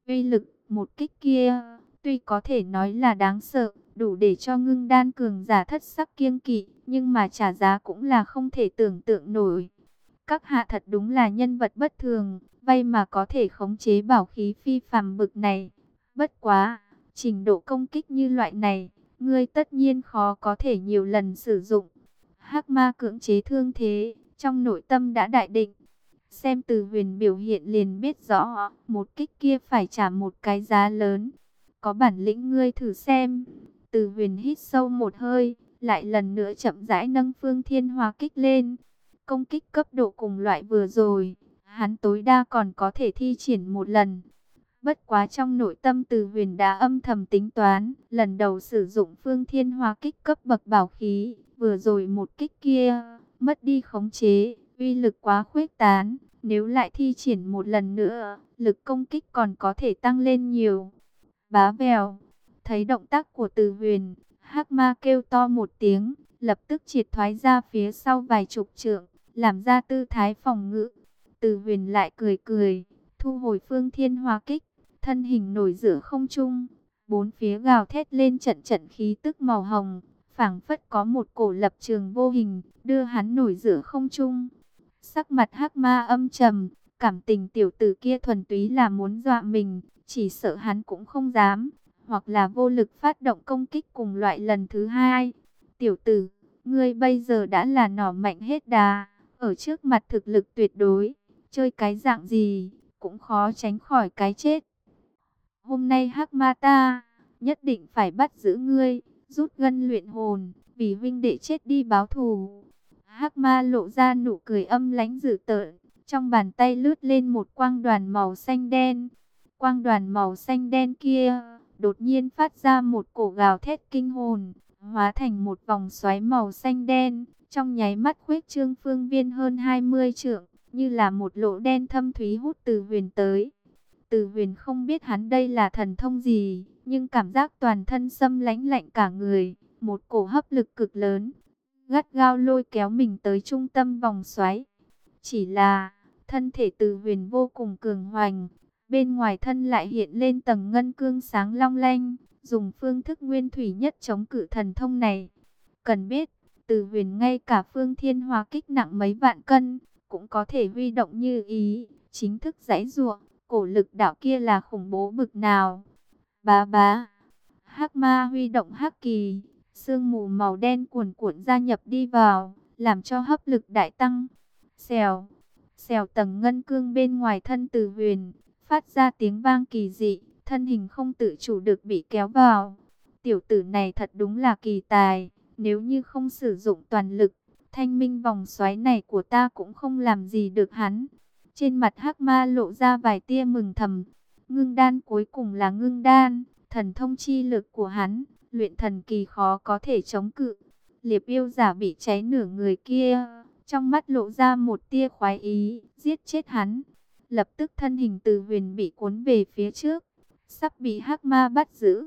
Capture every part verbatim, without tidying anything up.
Uy lực một kích kia, tuy có thể nói là đáng sợ, đủ để cho ngưng đan cường giả thất sắc kiêng kỵ, nhưng mà trả giá cũng là không thể tưởng tượng nổi. Các hạ thật đúng là nhân vật bất thường, vay mà có thể khống chế bảo khí phi phàm bực này. Bất quá, trình độ công kích như loại này, ngươi tất nhiên khó có thể nhiều lần sử dụng. Hắc ma cưỡng chế thương thế, trong nội tâm đã đại định. Xem Từ Huyền biểu hiện liền biết rõ, một kích kia phải trả một cái giá lớn. Có bản lĩnh ngươi thử xem. Từ Huyền hít sâu một hơi, lại lần nữa chậm rãi nâng Phương Thiên Hóa kích lên. Công kích cấp độ cùng loại vừa rồi, hắn tối đa còn có thể thi triển một lần. Bất quá trong nội tâm Từ Huyền đã âm thầm tính toán, lần đầu sử dụng Phương Thiên Hóa kích cấp bậc bảo khí, vừa rồi một kích kia, mất đi khống chế, uy lực quá khuếch tán, nếu lại thi triển một lần nữa, lực công kích còn có thể tăng lên nhiều. Bá vèo, thấy động tác của Từ Huyền, Hắc Ma kêu to một tiếng, lập tức triệt thoái ra phía sau vài chục trượng, làm ra tư thái phòng ngự. Từ Huyền lại cười cười, thu hồi Phương Thiên Hóa kích, thân hình nổi giữa không trung, bốn phía gào thét lên trận trận khí tức màu hồng, phảng phất có một cổ lập trường vô hình, đưa hắn nổi giữa không trung. Sắc mặt Hắc Ma âm trầm, cảm tình tiểu tử kia thuần túy là muốn dọa mình, chỉ sợ hắn cũng không dám, hoặc là vô lực phát động công kích cùng loại lần thứ hai. Tiểu tử, ngươi bây giờ đã là nỏ mạnh hết đà, ở trước mặt thực lực tuyệt đối, chơi cái dạng gì, cũng khó tránh khỏi cái chết. Hôm nay Hắc Ma ta, nhất định phải bắt giữ ngươi, rút gân luyện hồn, vì huynh đệ chết đi báo thù. Hắc Ma lộ ra nụ cười âm lãnh dữ tợn, trong bàn tay lướt lên một quang đoàn màu xanh đen. Quang đoàn màu xanh đen kia, đột nhiên phát ra một cổ gào thét kinh hồn, hóa thành một vòng xoáy màu xanh đen, trong nháy mắt khuếch trương phương viên hơn hai mươi trượng, như là một lỗ đen thâm thúy hút Từ Huyền tới. Từ Huyền không biết hắn đây là thần thông gì, nhưng cảm giác toàn thân xâm lãnh lạnh cả người, một cổ hấp lực cực lớn, gắt gao lôi kéo mình tới trung tâm vòng xoáy. Chỉ là, thân thể Từ Huyền vô cùng cường hoành, bên ngoài thân lại hiện lên tầng ngân cương sáng long lanh, dùng phương thức nguyên thủy nhất chống cự thần thông này. Cần biết, Từ Huyền ngay cả Phương Thiên Hóa kích nặng mấy vạn cân, cũng có thể huy động như ý, chính thức giãy giụa, cổ lực đạo kia là khủng bố bực nào. Bá bá, Hắc Ma huy động hắc kỳ, sương mù màu đen cuồn cuộn gia nhập đi vào, làm cho hấp lực đại tăng. Xèo, xèo tầng ngân cương bên ngoài thân Từ Huyền, phát ra tiếng vang kỳ dị, thân hình không tự chủ được bị kéo vào. Tiểu tử này thật đúng là kỳ tài, nếu như không sử dụng toàn lực, thanh minh vòng xoáy này của ta cũng không làm gì được hắn. Trên mặt Hắc Ma lộ ra vài tia mừng thầm, ngưng đan cuối cùng là ngưng đan, thần thông chi lực của hắn, luyện thần kỳ khó có thể chống cự. Liệp yêu giả bị cháy nửa người kia, trong mắt lộ ra một tia khoái ý, giết chết hắn. Lập tức thân hình Từ Huyền bị cuốn về phía trước, sắp bị Hắc Ma bắt giữ.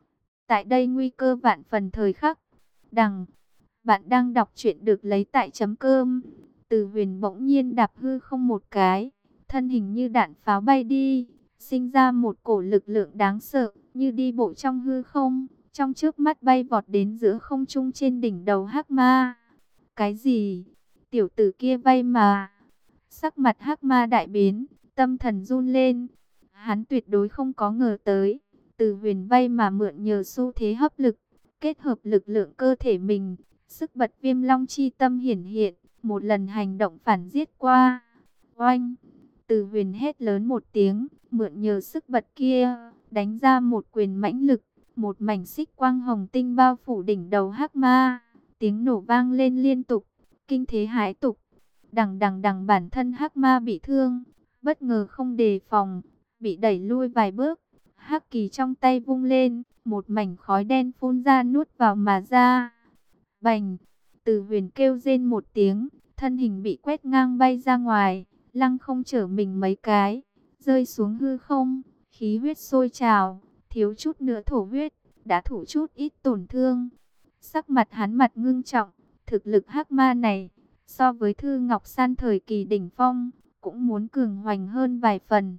Tại đây nguy cơ vạn phần thời khắc. Đằng, bạn đang đọc truyện được lấy tại chấm cơm. Từ Huyền bỗng nhiên đạp hư không một cái, thân hình như đạn pháo bay đi, sinh ra một cổ lực lượng đáng sợ, như đi bộ trong hư không, trong chớp mắt bay vọt đến giữa không trung trên đỉnh đầu Hắc Ma. Cái gì? Tiểu tử kia vay mà. Sắc mặt Hắc Ma đại biến, tâm thần run lên. Hắn tuyệt đối không có ngờ tới, Từ Huyền vay mà mượn nhờ xu thế hấp lực, kết hợp lực lượng cơ thể mình, sức bật Viêm Long chi tâm hiển hiện, một lần hành động phản giết qua. Oanh! Từ Huyền hét lớn một tiếng, mượn nhờ sức bật kia, đánh ra một quyền mãnh lực, một mảnh xích quang hồng tinh bao phủ đỉnh đầu Hắc Ma. Tiếng nổ vang lên liên tục, kinh thế hãi tục. Đằng đằng đằng bản thân Hắc Ma bị thương, bất ngờ không đề phòng, bị đẩy lui vài bước. Hắc kỳ trong tay vung lên, một mảnh khói đen phun ra nuốt vào mà ra. Bành! Từ Huyền kêu rên một tiếng, thân hình bị quét ngang bay ra ngoài, lăng không chở mình mấy cái, rơi xuống hư không, khí huyết sôi trào, thiếu chút nữa thổ huyết, đã thủ chút ít tổn thương. Sắc mặt hắn mặt ngưng trọng, thực lực Hắc Ma này, so với Thư Ngọc San thời kỳ đỉnh phong, cũng muốn cường hoành hơn vài phần.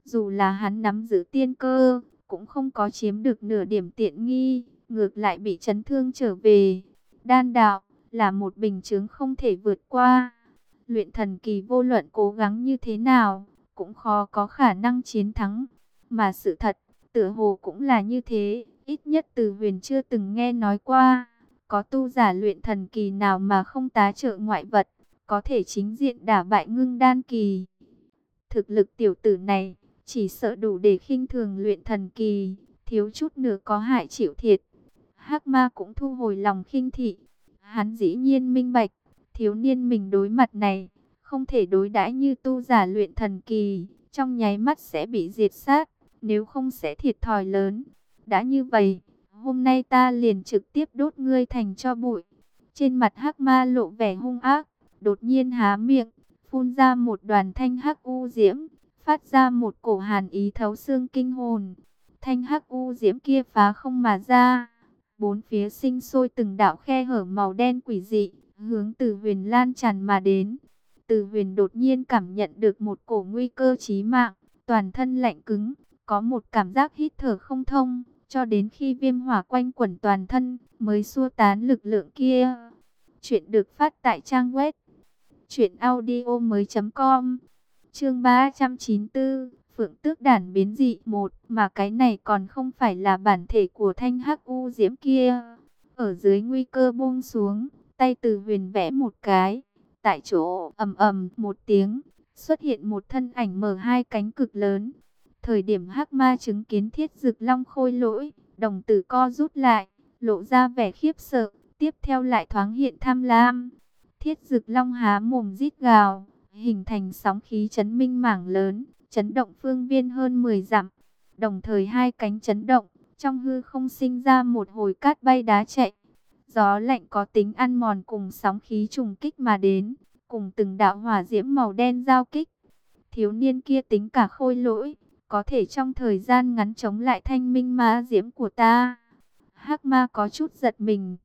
Dù là hắn nắm giữ tiên cơ, cũng không có chiếm được nửa điểm tiện nghi, ngược lại bị chấn thương trở về. Đan đạo là một bình chướng không thể vượt qua. Luyện thần kỳ vô luận cố gắng như thế nào, cũng khó có khả năng chiến thắng. Mà sự thật, tựa hồ cũng là như thế, ít nhất Từ Huyền chưa từng nghe nói qua. Có tu giả luyện thần kỳ nào mà không tá trợ ngoại vật, có thể chính diện đả bại Ngưng Đan kỳ. Thực lực tiểu tử này, chỉ sợ đủ để khinh thường luyện thần kỳ, thiếu chút nữa có hại chịu thiệt. Hắc Ma cũng thu hồi lòng khinh thị. Hắn dĩ nhiên minh bạch, thiếu niên mình đối mặt này, không thể đối đãi như tu giả luyện thần kỳ, trong nháy mắt sẽ bị diệt sát, nếu không sẽ thiệt thòi lớn. Đã như vậy, hôm nay ta liền trực tiếp đốt ngươi thành tro bụi. Trên mặt Hắc Ma lộ vẻ hung ác, đột nhiên há miệng, phun ra một đoàn thanh hắc u diễm, phát ra một cổ hàn ý thấu xương kinh hồn. Thanh hắc u diễm kia phá không mà ra, bốn phía sinh sôi từng đạo khe hở màu đen quỷ dị, hướng Từ Huyền lan tràn mà đến. Từ Huyền đột nhiên cảm nhận được một cổ nguy cơ chí mạng, toàn thân lạnh cứng, có một cảm giác hít thở không thông, cho đến khi viêm hỏa quanh quẩn toàn thân mới xua tán lực lượng kia. Chuyện được phát tại trang web truyện audio mới.com. Chương ba trăm chín mươi tư, Phượng Tước đản biến dị một, mà cái này còn không phải là bản thể của thanh hắc u diễm kia. Ở dưới nguy cơ buông xuống, tay Từ Huyền vẽ một cái, tại chỗ ầm ầm một tiếng, xuất hiện một thân ảnh mở hai cánh cực lớn. Thời điểm Hắc Ma chứng kiến Thiết Dực Long khôi lỗi, đồng tử co rút lại, lộ ra vẻ khiếp sợ, tiếp theo lại thoáng hiện tham lam. Thiết Dực Long há mồm rít gào, hình thành sóng khí chấn minh mảng lớn, chấn động phương viên hơn mười dặm. Đồng thời hai cánh chấn động, trong hư không sinh ra một hồi cát bay đá chạy. Gió lạnh có tính ăn mòn cùng sóng khí trùng kích mà đến, cùng từng đạo hỏa diễm màu đen giao kích. Thiếu niên kia tính cả khôi lỗi, có thể trong thời gian ngắn chống lại thanh minh ma diễm của ta. Hắc Ma có chút giật mình.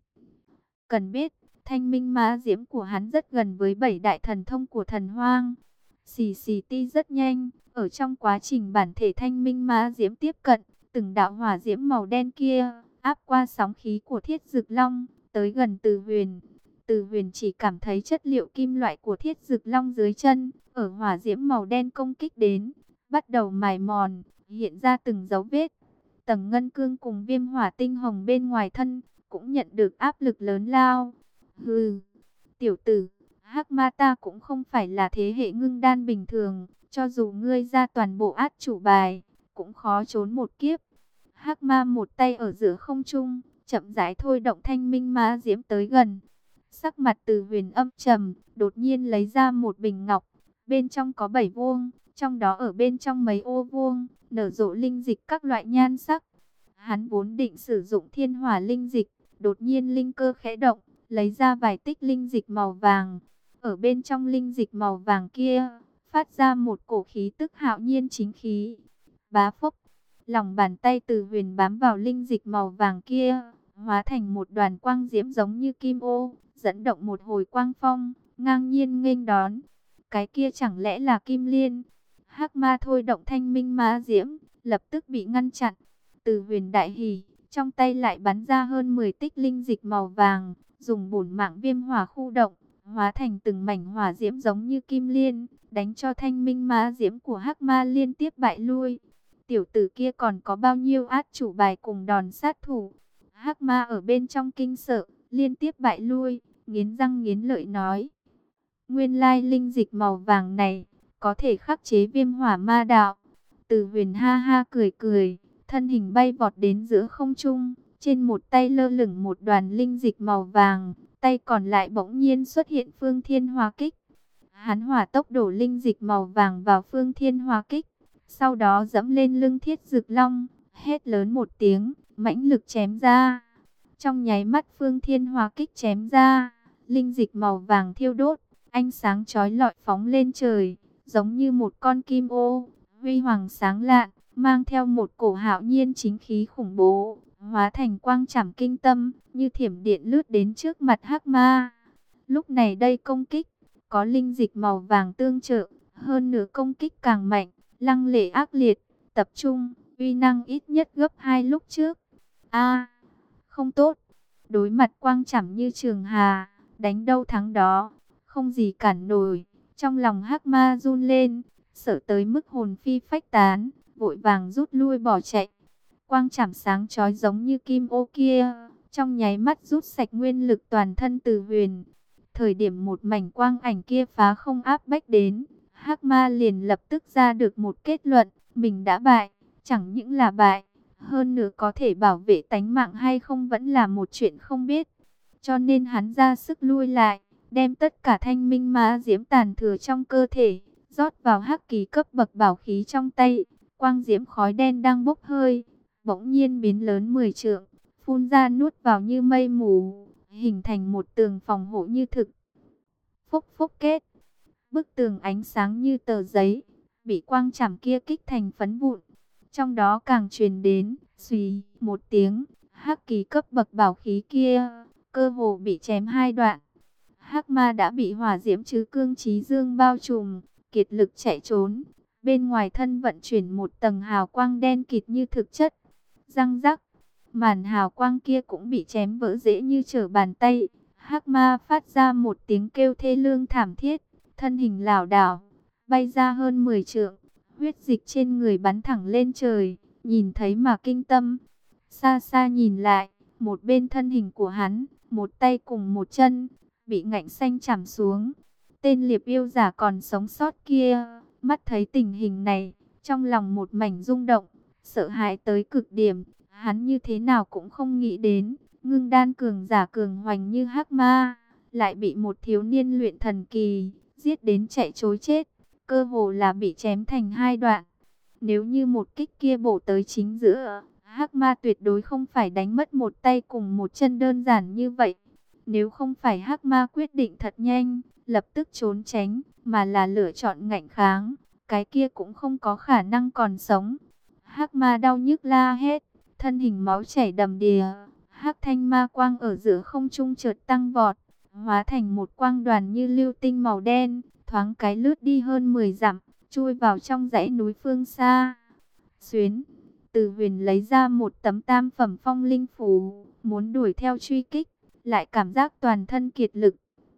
Cần biết, thanh minh ma diễm của hắn rất gần với bảy đại thần thông của thần hoang. Xì xì ti rất nhanh, ở trong quá trình bản thể thanh minh ma diễm tiếp cận, từng đạo hỏa diễm màu đen kia áp qua sóng khí của Thiết Dực Long, tới gần Từ Huyền. Từ Huyền chỉ cảm thấy chất liệu kim loại của Thiết Dực Long dưới chân, ở hỏa diễm màu đen công kích đến, bắt đầu mài mòn, hiện ra từng dấu vết. Tầng ngân cương cùng viêm hỏa tinh hồng bên ngoài thân cũng nhận được áp lực lớn lao. Hừ, tiểu tử, Hắc Ma ta cũng không phải là thế hệ ngưng đan bình thường, cho dù ngươi ra toàn bộ át chủ bài, cũng khó trốn một kiếp. Hắc Ma một tay ở giữa không trung, chậm rãi thôi động thanh minh ma diễm tới gần. Sắc mặt Từ Huyền âm trầm, đột nhiên lấy ra một bình ngọc, bên trong có bảy vuông, trong đó ở bên trong mấy ô vuông, nở rộ linh dịch các loại nhan sắc. Hắn vốn định sử dụng thiên hỏa linh dịch, đột nhiên linh cơ khẽ động, lấy ra vài tích linh dịch màu vàng. Ở bên trong linh dịch màu vàng kia, phát ra một cổ khí tức hạo nhiên chính khí. Bá phốc, lòng bàn tay Từ Huyền bám vào linh dịch màu vàng kia, hóa thành một đoàn quang diễm giống như kim ô, dẫn động một hồi quang phong, ngang nhiên nghênh đón. Cái kia chẳng lẽ là Kim Liên? Hắc Ma thôi động thanh minh ma diễm, lập tức bị ngăn chặn. Từ Huyền đại hỉ, trong tay lại bắn ra hơn mười tích linh dịch màu vàng, dùng bổn mạng viêm hỏa khu động, hóa thành từng mảnh hỏa diễm giống như kim liên, đánh cho thanh minh ma diễm của Hắc Ma liên tiếp bại lui. Tiểu tử kia còn có bao nhiêu át chủ bài cùng đòn sát thủ? Hắc Ma ở bên trong kinh sợ, liên tiếp bại lui, nghiến răng nghiến lợi nói: nguyên lai linh dịch màu vàng này có thể khắc chế viêm hỏa ma đạo. Từ Huyền ha ha cười cười, thân hình bay vọt đến giữa không trung, trên một tay lơ lửng một đoàn linh dịch màu vàng, tay còn lại bỗng nhiên xuất hiện phương thiên hỏa kích. Hắn hỏa tốc đổ linh dịch màu vàng vào phương thiên hỏa kích, sau đó dẫm lên lưng Thiết Dực Long, hét lớn một tiếng, mãnh lực chém ra. Trong nháy mắt phương thiên hỏa kích chém ra, linh dịch màu vàng thiêu đốt, ánh sáng chói lọi phóng lên trời, giống như một con kim ô, huy hoàng sáng lạn, mang theo một cổ hạo nhiên chính khí khủng bố, hóa thành quang trảm kinh tâm, như thiểm điện lướt đến trước mặt Hắc Ma. Lúc này đây công kích, có linh dịch màu vàng tương trợ, hơn nữa công kích càng mạnh, lăng lệ ác liệt, tập trung, uy năng ít nhất gấp hai lúc trước. A, không tốt. Đối mặt quang chảm như Trường Hà, đánh đâu thắng đó, không gì cản nổi. Trong lòng Hắc Ma run lên, sợ tới mức hồn phi phách tán, vội vàng rút lui bỏ chạy. Quang chảm sáng chói giống như kim ô kia, trong nháy mắt rút sạch nguyên lực toàn thân Từ Huyền. Thời điểm một mảnh quang ảnh kia phá không áp bách đến, Hắc Ma liền lập tức ra được một kết luận, mình đã bại, chẳng những là bại, hơn nữa có thể bảo vệ tánh mạng hay không vẫn là một chuyện không biết. Cho nên hắn ra sức lui lại, đem tất cả thanh minh ma diễm tàn thừa trong cơ thể, rót vào hắc kỳ cấp bậc bảo khí trong tay. Quang diễm khói đen đang bốc hơi, bỗng nhiên biến lớn mười trượng, phun ra nuốt vào như mây mù, hình thành một tường phòng hộ như thực. Phúc phúc kết, bức tường ánh sáng như tờ giấy, bị quang chảm kia kích thành phấn vụn. Trong đó càng truyền đến, xùy, một tiếng, hắc kỳ cấp bậc bảo khí kia, cơ hồ bị chém hai đoạn. Hắc Ma đã bị hỏa diễm chứ cương chí dương bao trùm, kiệt lực chạy trốn. Bên ngoài thân vận chuyển một tầng hào quang đen kịt như thực chất. Răng rắc, màn hào quang kia cũng bị chém vỡ dễ như trở bàn tay. Hắc Ma phát ra một tiếng kêu thê lương thảm thiết, thân hình lảo đảo, bay ra hơn mười trượng, huyết dịch trên người bắn thẳng lên trời, nhìn thấy mà kinh tâm. Xa xa nhìn lại, một bên thân hình của hắn, một tay cùng một chân, bị ngạnh xanh chạm xuống. Tên liệp yêu giả còn sống sót kia, mắt thấy tình hình này, trong lòng một mảnh rung động, sợ hãi tới cực điểm. Hắn như thế nào cũng không nghĩ đến, ngưng đan cường giả cường hoành như Hắc Ma, lại bị một thiếu niên luyện thần kỳ, giết đến chạy trối chết, cơ hồ là bị chém thành hai đoạn. Nếu như một kích kia bổ tới chính giữa, Hắc Ma tuyệt đối không phải đánh mất một tay cùng một chân đơn giản như vậy. Nếu không phải Hắc Ma quyết định thật nhanh, lập tức trốn tránh, mà là lựa chọn ngạnh kháng, cái kia cũng không có khả năng còn sống. Hắc Ma đau nhức la hét, thân hình máu chảy đầm đìa. Hắc thanh ma quang ở giữa không trung chợt tăng vọt, hóa thành một quang đoàn như lưu tinh màu đen, thoáng cái lướt đi hơn mười dặm, chui vào trong dãy núi phương xa. Xuyến, Từ Huyền lấy ra một tấm tam phẩm phong linh phù, muốn đuổi theo truy kích, lại cảm giác toàn thân kiệt lực.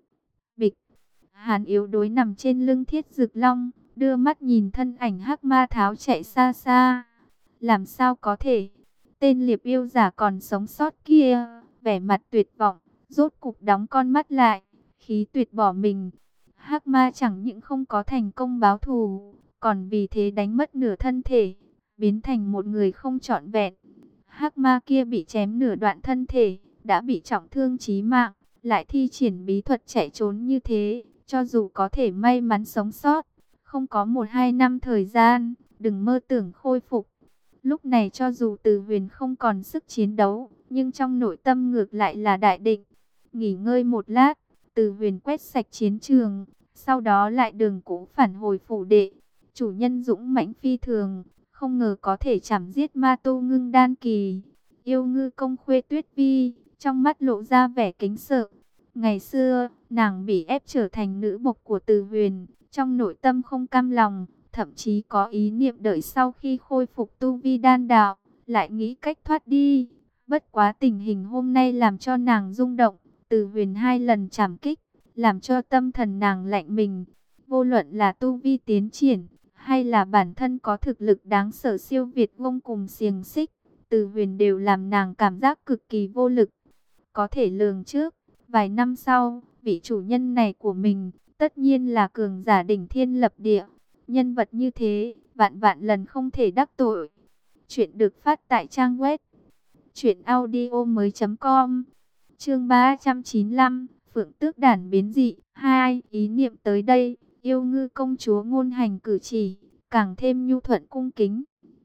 Bịch, Hàn yếu đối nằm trên lưng Thiết Dực Long, đưa mắt nhìn thân ảnh Hắc Ma tháo chạy xa xa. Làm sao có thể? Tên liệp yêu giả còn sống sót kia, vẻ mặt tuyệt vọng, rốt cục đóng con mắt lại, khí tuyệt bỏ mình. Hắc Ma chẳng những không có thành công báo thù, còn vì thế đánh mất nửa thân thể, biến thành một người không trọn vẹn. Hắc Ma kia bị chém nửa đoạn thân thể, đã bị trọng thương chí mạng, lại thi triển bí thuật chạy trốn như thế, cho dù có thể may mắn sống sót, không có một hai năm thời gian, đừng mơ tưởng khôi phục. Lúc này cho dù Từ Huyền không còn sức chiến đấu, nhưng trong nội tâm ngược lại là đại định. Nghỉ ngơi một lát, Từ Huyền quét sạch chiến trường, sau đó lại đường cũ phản hồi phủ đệ. Chủ nhân dũng mãnh phi thường, không ngờ có thể chảm giết ma tu ngưng đan kỳ. Yêu ngư công Khuê Tuyết Vi, trong mắt lộ ra vẻ kính sợ. Ngày xưa, nàng bị ép trở thành nữ bộc của Từ Huyền, trong nội tâm không cam lòng, thậm chí có ý niệm đợi sau khi khôi phục tu vi đan đạo, lại nghĩ cách thoát đi. Bất quá tình hình hôm nay làm cho nàng rung động, Từ Huyền hai lần trảm kích, làm cho tâm thần nàng lạnh mình. Vô luận là tu vi tiến triển, hay là bản thân có thực lực đáng sợ siêu việt vô cùng xiềng xích, Từ Huyền đều làm nàng cảm giác cực kỳ vô lực. Có thể lường trước, vài năm sau, vị chủ nhân này của mình, tất nhiên là cường giả đỉnh thiên lập địa. Nhân vật như thế, vạn vạn lần không thể đắc tội. Chuyện được phát tại trang web truyện audio mới chấm com. Chương ba trăm chín mươi lăm, Phượng Tước đản biến dị hai. Ý niệm tới đây, yêu ngư công chúa ngôn hành cử chỉ, càng thêm nhu thuận cung kính.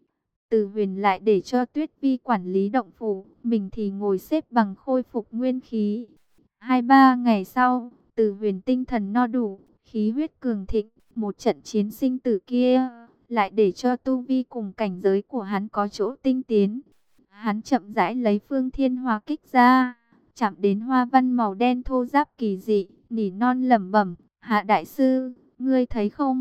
Từ Huyền lại để cho Tuyết Vi quản lý động phủ, mình thì ngồi xếp bằng khôi phục nguyên khí. Hai ba ngày sau, Từ Huyền tinh thần no đủ, khí huyết cường thịnh. Một trận chiến sinh tử kia, lại để cho tu vi cùng cảnh giới của hắn có chỗ tinh tiến. Hắn chậm rãi lấy phương thiên hoa kích ra, chạm đến hoa văn màu đen thô ráp kỳ dị, nỉ non lẩm bẩm, Hạ đại sư, ngươi thấy không?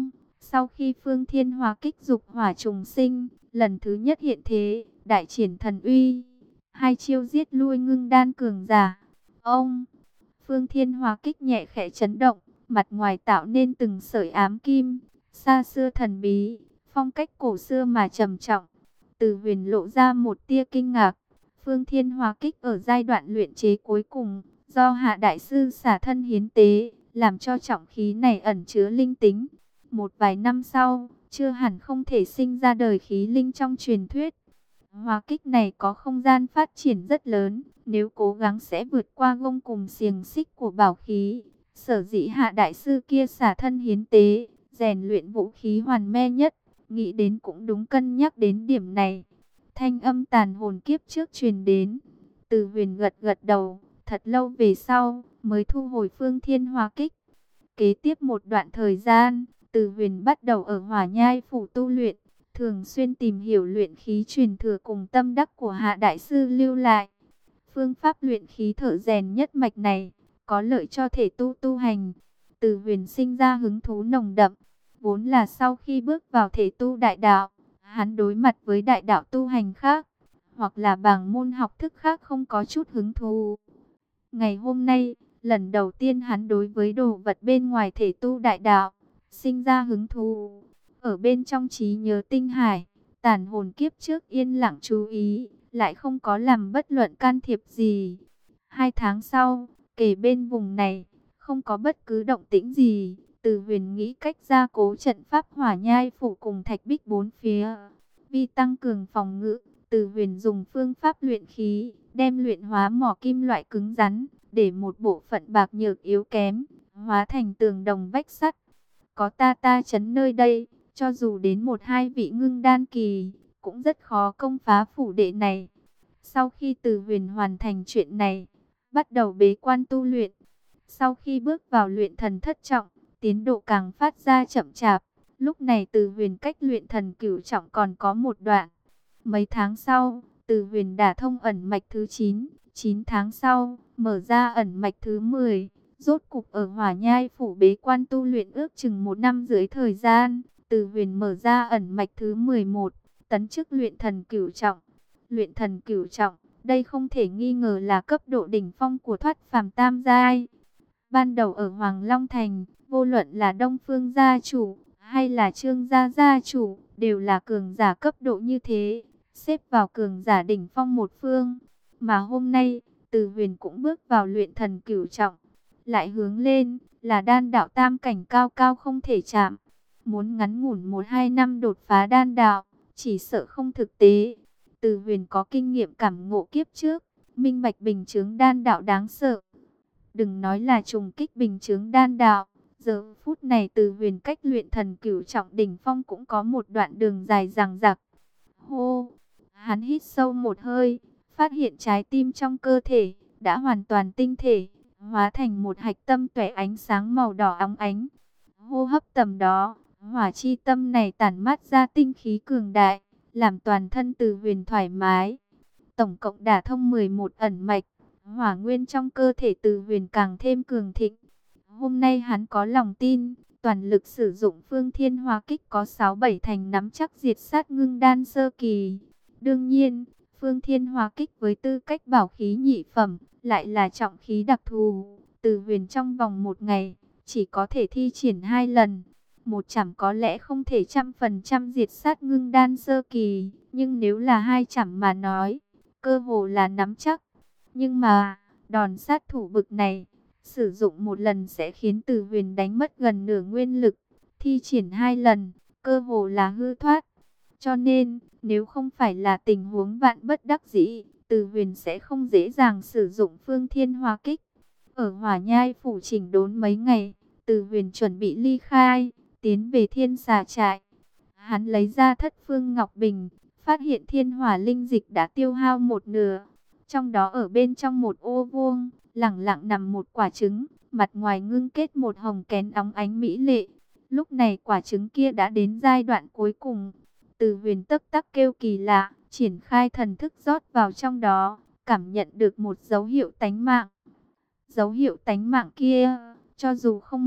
Sau khi Phương Thiên Hỏa kích dục hỏa trùng sinh, lần thứ nhất hiện thế, đại triển thần uy, hai chiêu giết lui ngưng đan cường giả. Ông, Phương Thiên Hỏa kích nhẹ khẽ chấn động, mặt ngoài tạo nên từng sợi ám kim, xa xưa thần bí, phong cách cổ xưa mà trầm trọng. Từ Huyền lộ ra một tia kinh ngạc. Phương Thiên Hỏa kích ở giai đoạn luyện chế cuối cùng, do Hạ đại sư xả thân hiến tế, làm cho trọng khí này ẩn chứa linh tính. Một vài năm sau, chưa hẳn không thể sinh ra đời khí linh trong truyền thuyết. Hỏa kích này có không gian phát triển rất lớn, nếu cố gắng sẽ vượt qua gông cùng xiềng xích của bảo khí. Sở dĩ Hạ đại sư kia xả thân hiến tế, rèn luyện vũ khí hoàn me nhất, nghĩ đến cũng đúng, cân nhắc đến điểm này. Thanh âm tàn hồn kiếp trước truyền đến. Từ Huyền gật gật đầu, thật lâu về sau mới thu hồi Phương Thiên Hỏa kích. Kế tiếp một đoạn thời gian, Từ Huyền bắt đầu ở Hỏa Nhai phủ tu luyện, thường xuyên tìm hiểu luyện khí truyền thừa cùng tâm đắc của Hạ đại sư lưu lại. Phương pháp luyện khí thở rèn nhất mạch này có lợi cho thể tu tu hành. Từ Huyền sinh ra hứng thú nồng đậm, vốn là sau khi bước vào thể tu đại đạo, hắn đối mặt với đại đạo tu hành khác, hoặc là bằng môn học thức khác không có chút hứng thú. Ngày hôm nay, lần đầu tiên hắn đối với đồ vật bên ngoài thể tu đại đạo sinh ra hứng thú. Ở bên trong trí nhớ tinh hải, tàn hồn kiếp trước yên lặng chú ý, lại không có làm bất luận can thiệp gì. Hai tháng sau, kể bên vùng này, không có bất cứ động tĩnh gì. Từ Huyền nghĩ cách gia cố trận pháp Hỏa Nhai phủ cùng thạch bích bốn phía. Vì tăng cường phòng ngự, Từ Huyền dùng phương pháp luyện khí, đem luyện hóa mỏ kim loại cứng rắn, để một bộ phận bạc nhược yếu kém, hóa thành tường đồng vách sắt. Có ta ta chấn nơi đây, cho dù đến một hai vị ngưng đan kỳ, cũng rất khó công phá phủ đệ này. Sau khi Từ Huyền hoàn thành chuyện này, bắt đầu bế quan tu luyện. Sau khi bước vào luyện thần thất trọng, tiến độ càng phát ra chậm chạp. Lúc này Từ Huyền cách luyện thần cửu trọng còn có một đoạn. Mấy tháng sau, Từ Huyền đả thông ẩn mạch thứ chín, chín tháng sau, mở ra ẩn mạch thứ mười. Rốt cục ở Hỏa Nhai phủ bế quan tu luyện ước chừng một năm dưới thời gian, Từ Huyền mở ra ẩn mạch thứ mười một, tấn chức luyện thần cửu trọng. Luyện thần cửu trọng, đây không thể nghi ngờ là cấp độ đỉnh phong của thoát phàm tam giai. Ban đầu ở Hoàng Long Thành, vô luận là Đông Phương gia chủ hay là Trương gia gia chủ, đều là cường giả cấp độ như thế, xếp vào cường giả đỉnh phong một phương. Mà hôm nay, Từ Huyền cũng bước vào luyện thần cửu trọng, lại hướng lên là đan đạo tam cảnh cao cao không thể chạm. Muốn ngắn ngủn một hai năm đột phá đan đạo, chỉ sợ không thực tế. Từ Huyền có kinh nghiệm cảm ngộ kiếp trước, minh bạch bình chướng đan đạo đáng sợ. Đừng nói là trùng kích bình chướng đan đạo, giờ phút này Từ Huyền cách luyện thần cửu trọng đỉnh phong cũng có một đoạn đường dài dằng dặc. Hô, hắn hít sâu một hơi, phát hiện trái tim trong cơ thể đã hoàn toàn tinh thể, hóa thành một hạch tâm tỏa ánh sáng màu đỏ óng ánh. Hô hấp tầm đó, hỏa chi tâm này tản mát ra tinh khí cường đại, làm toàn thân Từ Huyền thoải mái. Tổng cộng đả thông mười một ẩn mạch, hỏa nguyên trong cơ thể Từ Huyền càng thêm cường thịnh. Hôm nay hắn có lòng tin, toàn lực sử dụng Phương Thiên Hỏa kích có sáu bảy thành nắm chắc diệt sát ngưng đan sơ kỳ. Đương nhiên, Phương Thiên Hỏa kích với tư cách bảo khí nhị phẩm, lại là trọng khí đặc thù. Từ Huyền trong vòng một ngày, chỉ có thể thi triển hai lần. Một chảm có lẽ không thể trăm phần trăm diệt sát ngưng đan sơ kỳ, nhưng nếu là hai chảm mà nói, cơ hồ là nắm chắc. Nhưng mà, đòn sát thủ bực này, sử dụng một lần sẽ khiến Từ Huyền đánh mất gần nửa nguyên lực, thi triển hai lần, cơ hồ là hư thoát. Cho nên, nếu không phải là tình huống vạn bất đắc dĩ, Từ Huyền sẽ không dễ dàng sử dụng Phương Thiên Hỏa kích. Ở Hỏa Nhai phủ chỉnh đốn mấy ngày, Từ Huyền chuẩn bị ly khai, tiến về Thiên Xà trại. Hắn lấy ra Thất Phương Ngọc Bình, phát hiện thiên hỏa linh dịch đã tiêu hao một nửa. Trong đó ở bên trong một ô vuông, lẳng lặng nằm một quả trứng, mặt ngoài ngưng kết một hồng kén óng ánh mỹ lệ. Lúc này quả trứng kia đã đến giai đoạn cuối cùng. Từ Huyền tấp tắc kêu kỳ lạ, triển khai thần thức rót vào trong đó, cảm nhận được một dấu hiệu tánh mạng. Dấu hiệu tánh mạng kia, cho dù không mạnh,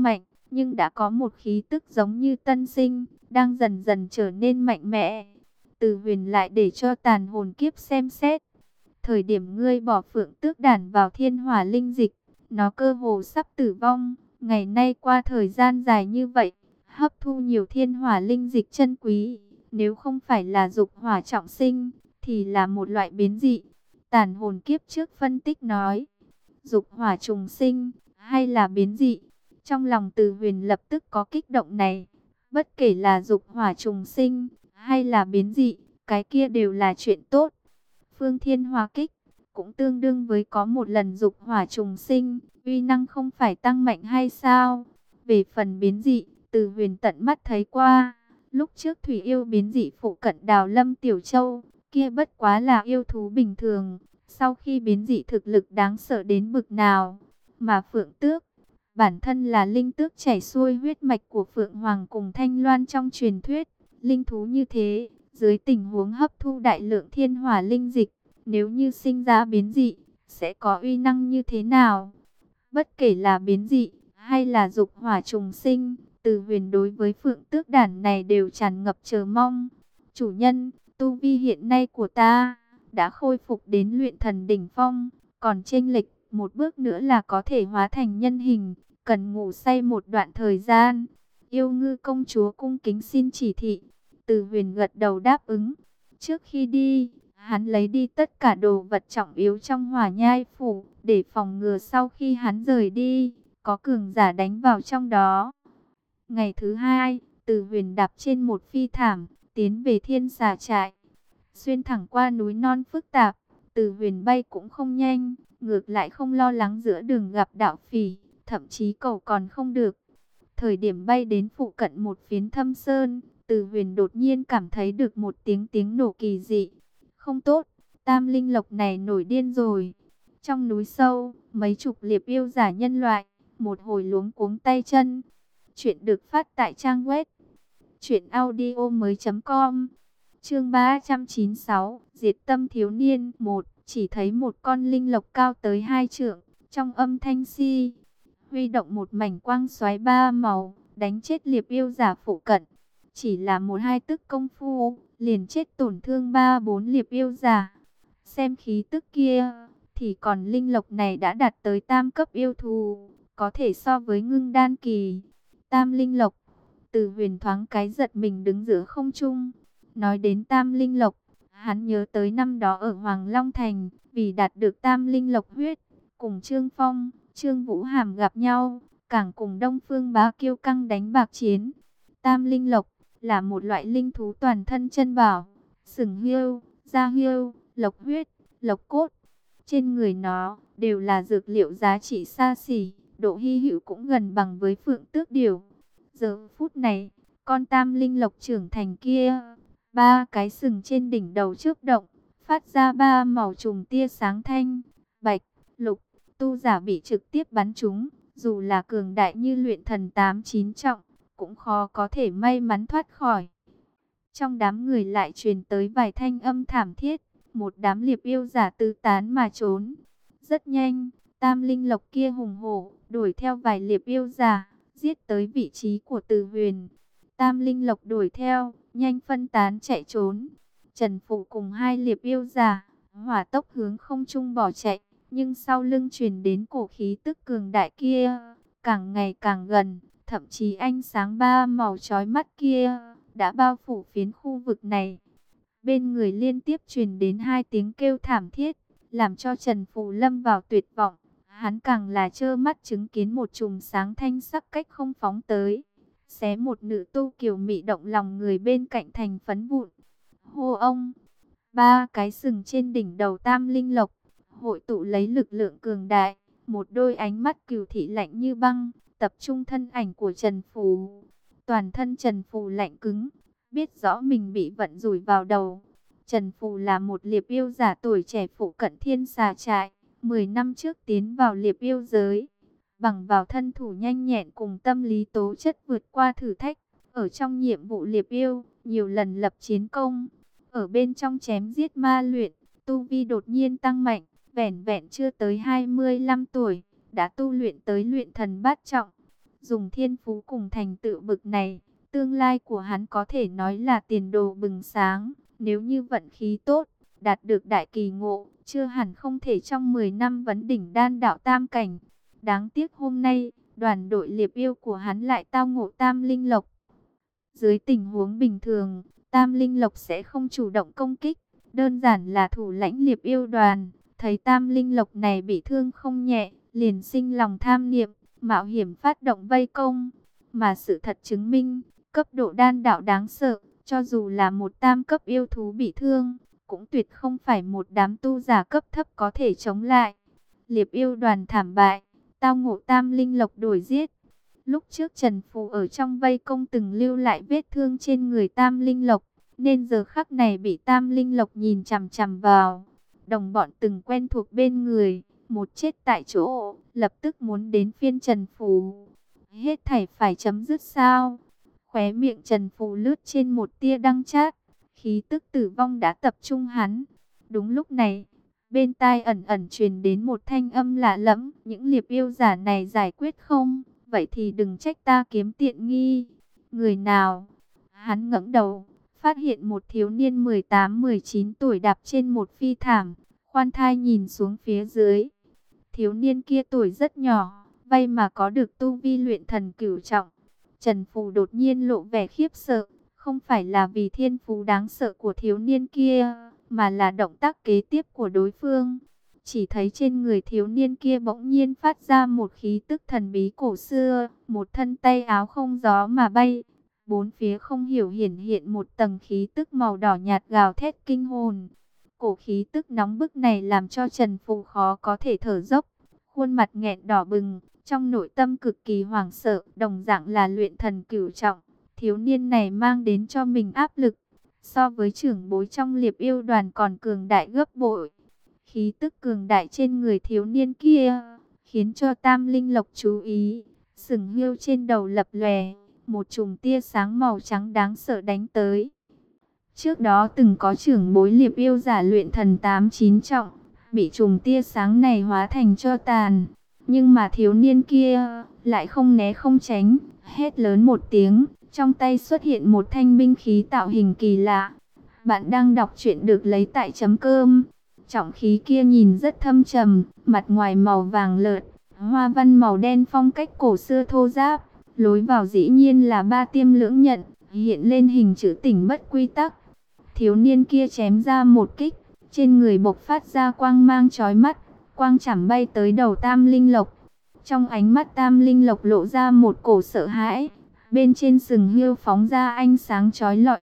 nhưng đã có một khí tức giống như tân sinh, đang dần dần trở nên mạnh mẽ. Từ Huyền lại để cho tàn hồn kiếp xem xét. Thời điểm ngươi bỏ Phượng Tước đản vào thiên hỏa linh dịch, nó cơ hồ sắp tử vong. Ngày nay qua thời gian dài như vậy, hấp thu nhiều thiên hỏa linh dịch chân quý, nếu không phải là dục hỏa trọng sinh, thì là một loại biến dị. Tàn hồn kiếp trước phân tích nói, dục hỏa trùng sinh, hay là biến dị? Trong lòng Từ Huyền lập tức có kích động này. Bất kể là dục hỏa trùng sinh, hay là biến dị, cái kia đều là chuyện tốt. Phương Thiên Hỏa Kích cũng tương đương với có một lần dục hỏa trùng sinh, uy năng không phải tăng mạnh hay sao? Về phần biến dị, Từ Huyền tận mắt thấy qua. Lúc trước Thủy Yêu biến dị phụ cận Đào Lâm Tiểu Châu, kia bất quá là yêu thú bình thường. Sau khi biến dị thực lực đáng sợ đến bực nào. Mà Phượng Tước, bản thân là linh tước chảy xuôi huyết mạch của Phượng Hoàng cùng Thanh Loan trong truyền thuyết. Linh thú như thế, dưới tình huống hấp thu đại lượng thiên hỏa linh dịch, nếu như sinh ra biến dị, sẽ có uy năng như thế nào? Bất kể là biến dị, hay là dục hỏa trùng sinh, Từ Huyền đối với Phượng Tước đản này đều tràn ngập chờ mong. Chủ nhân, tu vi hiện nay của ta đã khôi phục đến luyện thần đỉnh phong, còn chênh lệch một bước nữa là có thể hóa thành nhân hình, cần ngủ say một đoạn thời gian. Yêu Ngư công chúa cung kính xin chỉ thị. Từ Huyền gật đầu đáp ứng. Trước khi đi, hắn lấy đi tất cả đồ vật trọng yếu trong Hỏa Nhai phủ, để phòng ngừa sau khi hắn rời đi, có cường giả đánh vào trong đó. Ngày thứ hai, Từ Huyền đạp trên một phi thảm, tiến về Thiên Xà Trại. Xuyên thẳng qua núi non phức tạp, Từ Huyền bay cũng không nhanh, ngược lại không lo lắng giữa đường gặp đạo phỉ, thậm chí cầu còn không được. Thời điểm bay đến phụ cận một phiến thâm sơn, Từ Huyền đột nhiên cảm thấy được một tiếng tiếng nổ kỳ dị. Không tốt, Tam Linh Lộc này nổi điên rồi. Trong núi sâu, mấy chục liệp yêu giả nhân loại, một hồi luống cuống tay chân. Chuyện được phát tại trang web truyện audio mới chấm com. Chương ba trăm chín mươi sáu, Diệt Tâm Thiếu Niên một. Chỉ thấy một con linh lộc cao tới hai trượng, trong âm thanh si, huy động một mảnh quang xoáy ba màu, đánh chết liệp yêu giả phụ cận. Chỉ là một hai tức công phu, liền chết tổn thương ba bốn liệp yêu giả. Xem khí tức kia, thì còn linh lộc này đã đạt tới tam cấp yêu thù, có thể so với ngưng đan kỳ. Tam linh lộc, Từ Huyền thoáng cái giật mình đứng giữa không trung. Nói đến tam linh lộc, hắn nhớ tới năm đó ở Hoàng Long Thành, vì đạt được tam linh lộc huyết, cùng Trương Phong, Trương Vũ Hàm gặp nhau, càng cùng Đông Phương Bá Kiêu căng đánh bạc chiến. Tam linh lộc là một loại linh thú toàn thân chân bảo, sừng hươu, da hươu, lộc huyết, lộc cốt. Trên người nó đều là dược liệu giá trị xa xỉ, độ hy hữu cũng gần bằng với Phượng Tước Điểu. Giờ phút này, con tam linh lộc trưởng thành kia, ba cái sừng trên đỉnh đầu chớp động, phát ra ba màu trùng tia sáng thanh, bạch, lục. Tu giả bị trực tiếp bắn trúng, dù là cường đại như luyện thần tám chín trọng, cũng khó có thể may mắn thoát khỏi. Trong đám người lại truyền tới vài thanh âm thảm thiết, một đám liệp yêu giả tứ tán mà trốn. Rất nhanh, tam linh lộc kia hùng hổ, đuổi theo vài liệp yêu giả, giết tới vị trí của Từ Huyền. Tam linh lộc đuổi theo, nhanh phân tán chạy trốn. Trần Phụ cùng hai liệp yêu giả, hỏa tốc hướng không trung bỏ chạy, nhưng sau lưng truyền đến cổ khí tức cường đại kia, càng ngày càng gần, thậm chí ánh sáng ba màu chói mắt kia đã bao phủ phiến khu vực này. Bên người liên tiếp truyền đến hai tiếng kêu thảm thiết, làm cho Trần Phù lâm vào tuyệt vọng. Hắn càng là trơ mắt chứng kiến một chùm sáng thanh sắc cách không phóng tới, xé một nữ tu kiều mị động lòng người bên cạnh thành phấn vụn. Hô ông, ba cái sừng trên đỉnh đầu tam linh lộc hội tụ lấy lực lượng cường đại, một đôi ánh mắt cừu thị lạnh như băng, tập trung thân ảnh của Trần Phù. Toàn thân Trần Phù lạnh cứng, biết rõ mình bị vận rủi vào đầu. Trần Phù là một liệp yêu giả tuổi trẻ phụ cận Thiên Xà Trại, mười năm trước tiến vào liệp yêu giới, bằng vào thân thủ nhanh nhẹn cùng tâm lý tố chất vượt qua thử thách. Ở trong nhiệm vụ liệp yêu, nhiều lần lập chiến công, ở bên trong chém giết ma luyện, tu vi đột nhiên tăng mạnh, vẻn vẹn chưa tới hai mươi lăm tuổi, đã tu luyện tới luyện thần bát trọng. Dùng thiên phú cùng thành tựu bực này, tương lai của hắn có thể nói là tiền đồ bừng sáng. Nếu như vận khí tốt, đạt được đại kỳ ngộ, chưa hẳn không thể trong mười năm vấn đỉnh đan đạo tam cảnh. Đáng tiếc hôm nay, đoàn đội liệp yêu của hắn lại tao ngộ tam linh lộc. Dưới tình huống bình thường, tam linh lộc sẽ không chủ động công kích, đơn giản là thủ lãnh liệp yêu đoàn. Thấy tam linh lộc này bị thương không nhẹ, liền sinh lòng tham niệm, mạo hiểm phát động vây công. Mà sự thật chứng minh, cấp độ đan đạo đáng sợ, cho dù là một tam cấp yêu thú bị thương, cũng tuyệt không phải một đám tu giả cấp thấp có thể chống lại. Liệp yêu đoàn thảm bại, tao ngộ tam linh lộc đuổi giết. Lúc trước Trần Phù ở trong vây công từng lưu lại vết thương trên người tam linh lộc, nên giờ khắc này bị tam linh lộc nhìn chằm chằm vào. Đồng bọn từng quen thuộc bên người, một chết tại chỗ, lập tức muốn đến phiên Trần Phù. Hết thảy phải chấm dứt sao? Khóe miệng Trần Phù lướt trên một tia đắng chát, khí tức tử vong đã tập trung hắn. Đúng lúc này, bên tai ẩn ẩn truyền đến một thanh âm lạ lẫm, những liệp yêu giả này giải quyết không? Vậy thì đừng trách ta kiếm tiện nghi. Người nào? Hắn ngẩng đầu, phát hiện một thiếu niên mười tám mười chín tuổi đạp trên một phi thảm, khoan thai nhìn xuống phía dưới. Thiếu niên kia tuổi rất nhỏ, vay mà có được tu vi luyện thần cửu trọng. Trần Phù đột nhiên lộ vẻ khiếp sợ, không phải là vì thiên phú đáng sợ của thiếu niên kia, mà là động tác kế tiếp của đối phương. Chỉ thấy trên người thiếu niên kia bỗng nhiên phát ra một khí tức thần bí cổ xưa, một thân tay áo không gió mà bay. Bốn phía không hiểu hiển hiện một tầng khí tức màu đỏ nhạt gào thét kinh hồn. Cổ khí tức nóng bức này làm cho Trần Phù khó có thể thở dốc, khuôn mặt nghẹn đỏ bừng, trong nội tâm cực kỳ hoảng sợ, đồng dạng là luyện thần cửu trọng. Thiếu niên này mang đến cho mình áp lực, so với trưởng bối trong liệp yêu đoàn còn cường đại gấp bội. Khí tức cường đại trên người thiếu niên kia, khiến cho tam linh lộc chú ý, sừng hiêu trên đầu lập lòe, một chùm tia sáng màu trắng đáng sợ đánh tới. Trước đó từng có trưởng bối liệp yêu giả luyện thần tám chín trọng, bị chùm tia sáng này hóa thành tro tàn. Nhưng mà thiếu niên kia lại không né không tránh, hét lớn một tiếng, trong tay xuất hiện một thanh binh khí tạo hình kỳ lạ. Bạn đang đọc truyện được lấy tại chấm cơm. Trọng khí kia nhìn rất thâm trầm, mặt ngoài màu vàng lợt, hoa văn màu đen phong cách cổ xưa thô ráp. Lối vào dĩ nhiên là ba tiêm lưỡng nhận, hiện lên hình chữ tỉnh mất quy tắc. Thiếu niên kia chém ra một kích, trên người bộc phát ra quang mang chói mắt, quang chảm bay tới đầu tam linh lộc. Trong ánh mắt tam linh lộc lộ ra một cổ sợ hãi, bên trên sừng hiêu phóng ra ánh sáng chói lọi.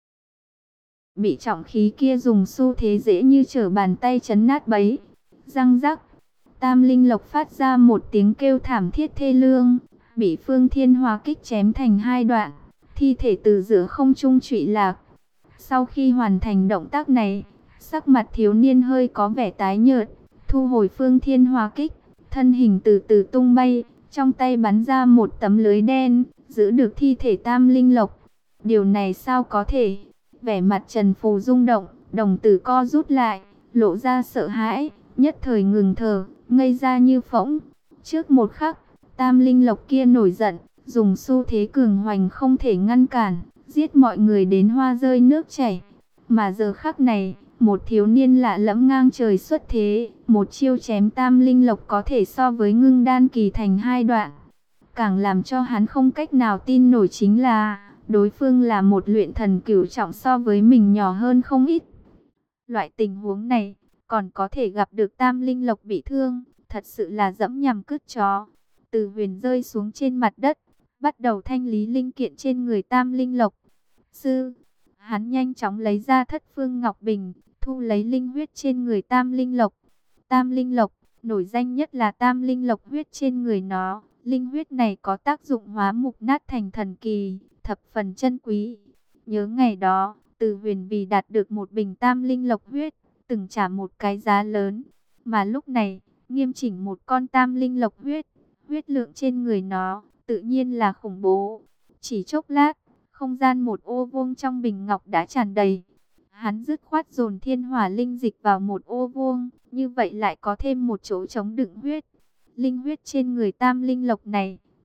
Bị trọng khí kia dùng xu thế dễ như trở bàn tay chấn nát bấy. Răng rắc, tam linh lộc phát ra một tiếng kêu thảm thiết thê lương, bị Phương Thiên Hóa kích chém thành hai đoạn, thi thể từ giữa không trung trụy lạc. Sau khi hoàn thành động tác này, sắc mặt thiếu niên hơi có vẻ tái nhợt, thu hồi Phương Thiên Hóa kích, thân hình từ từ tung bay, trong tay bắn ra một tấm lưới đen, giữ được thi thể tam linh lộc. Điều này sao có thể? Vẻ mặt Trần Phù rung động, đồng tử co rút lại, lộ ra sợ hãi, nhất thời ngừng thở, ngây ra như phỗng. Trước một khắc, tam linh lộc kia nổi giận, dùng xu thế cường hoành không thể ngăn cản, giết mọi người đến hoa rơi nước chảy. Mà giờ khắc này, một thiếu niên lạ lẫm ngang trời xuất thế, một chiêu chém tam linh lộc có thể so với ngưng đan kỳ thành hai đoạn. Càng làm cho hắn không cách nào tin nổi chính là đối phương là một luyện thần cửu trọng, so với mình nhỏ hơn không ít. Loại tình huống này, còn có thể gặp được tam linh lộc bị thương, thật sự là dẫm nhằm cứt chó. Từ Huyền rơi xuống trên mặt đất, bắt đầu thanh lý linh kiện trên người tam linh lộc. Sư, hắn nhanh chóng lấy ra Thất Phương Ngọc Bình, thu lấy linh huyết trên người tam linh lộc. Tam linh lộc, nổi danh nhất là tam linh lộc huyết trên người nó. Linh huyết này có tác dụng hóa mục nát thành thần kỳ, thập phần chân quý. Nhớ ngày đó, Từ Huyền vì đạt được một bình tam linh lộc huyết, từng trả một cái giá lớn. Mà lúc này, nghiêm chỉnh một con tam linh lộc huyết, huyết lượng trên người nó, tự nhiên là khủng bố. Chỉ chốc lát, không gian một ô vuông trong bình ngọc đã tràn đầy. Hắn dứt khoát dồn thiên hỏa linh dịch vào một ô vuông, như vậy lại có thêm một chỗ chống đựng huyết. Linh huyết trên người tam linh lộc này,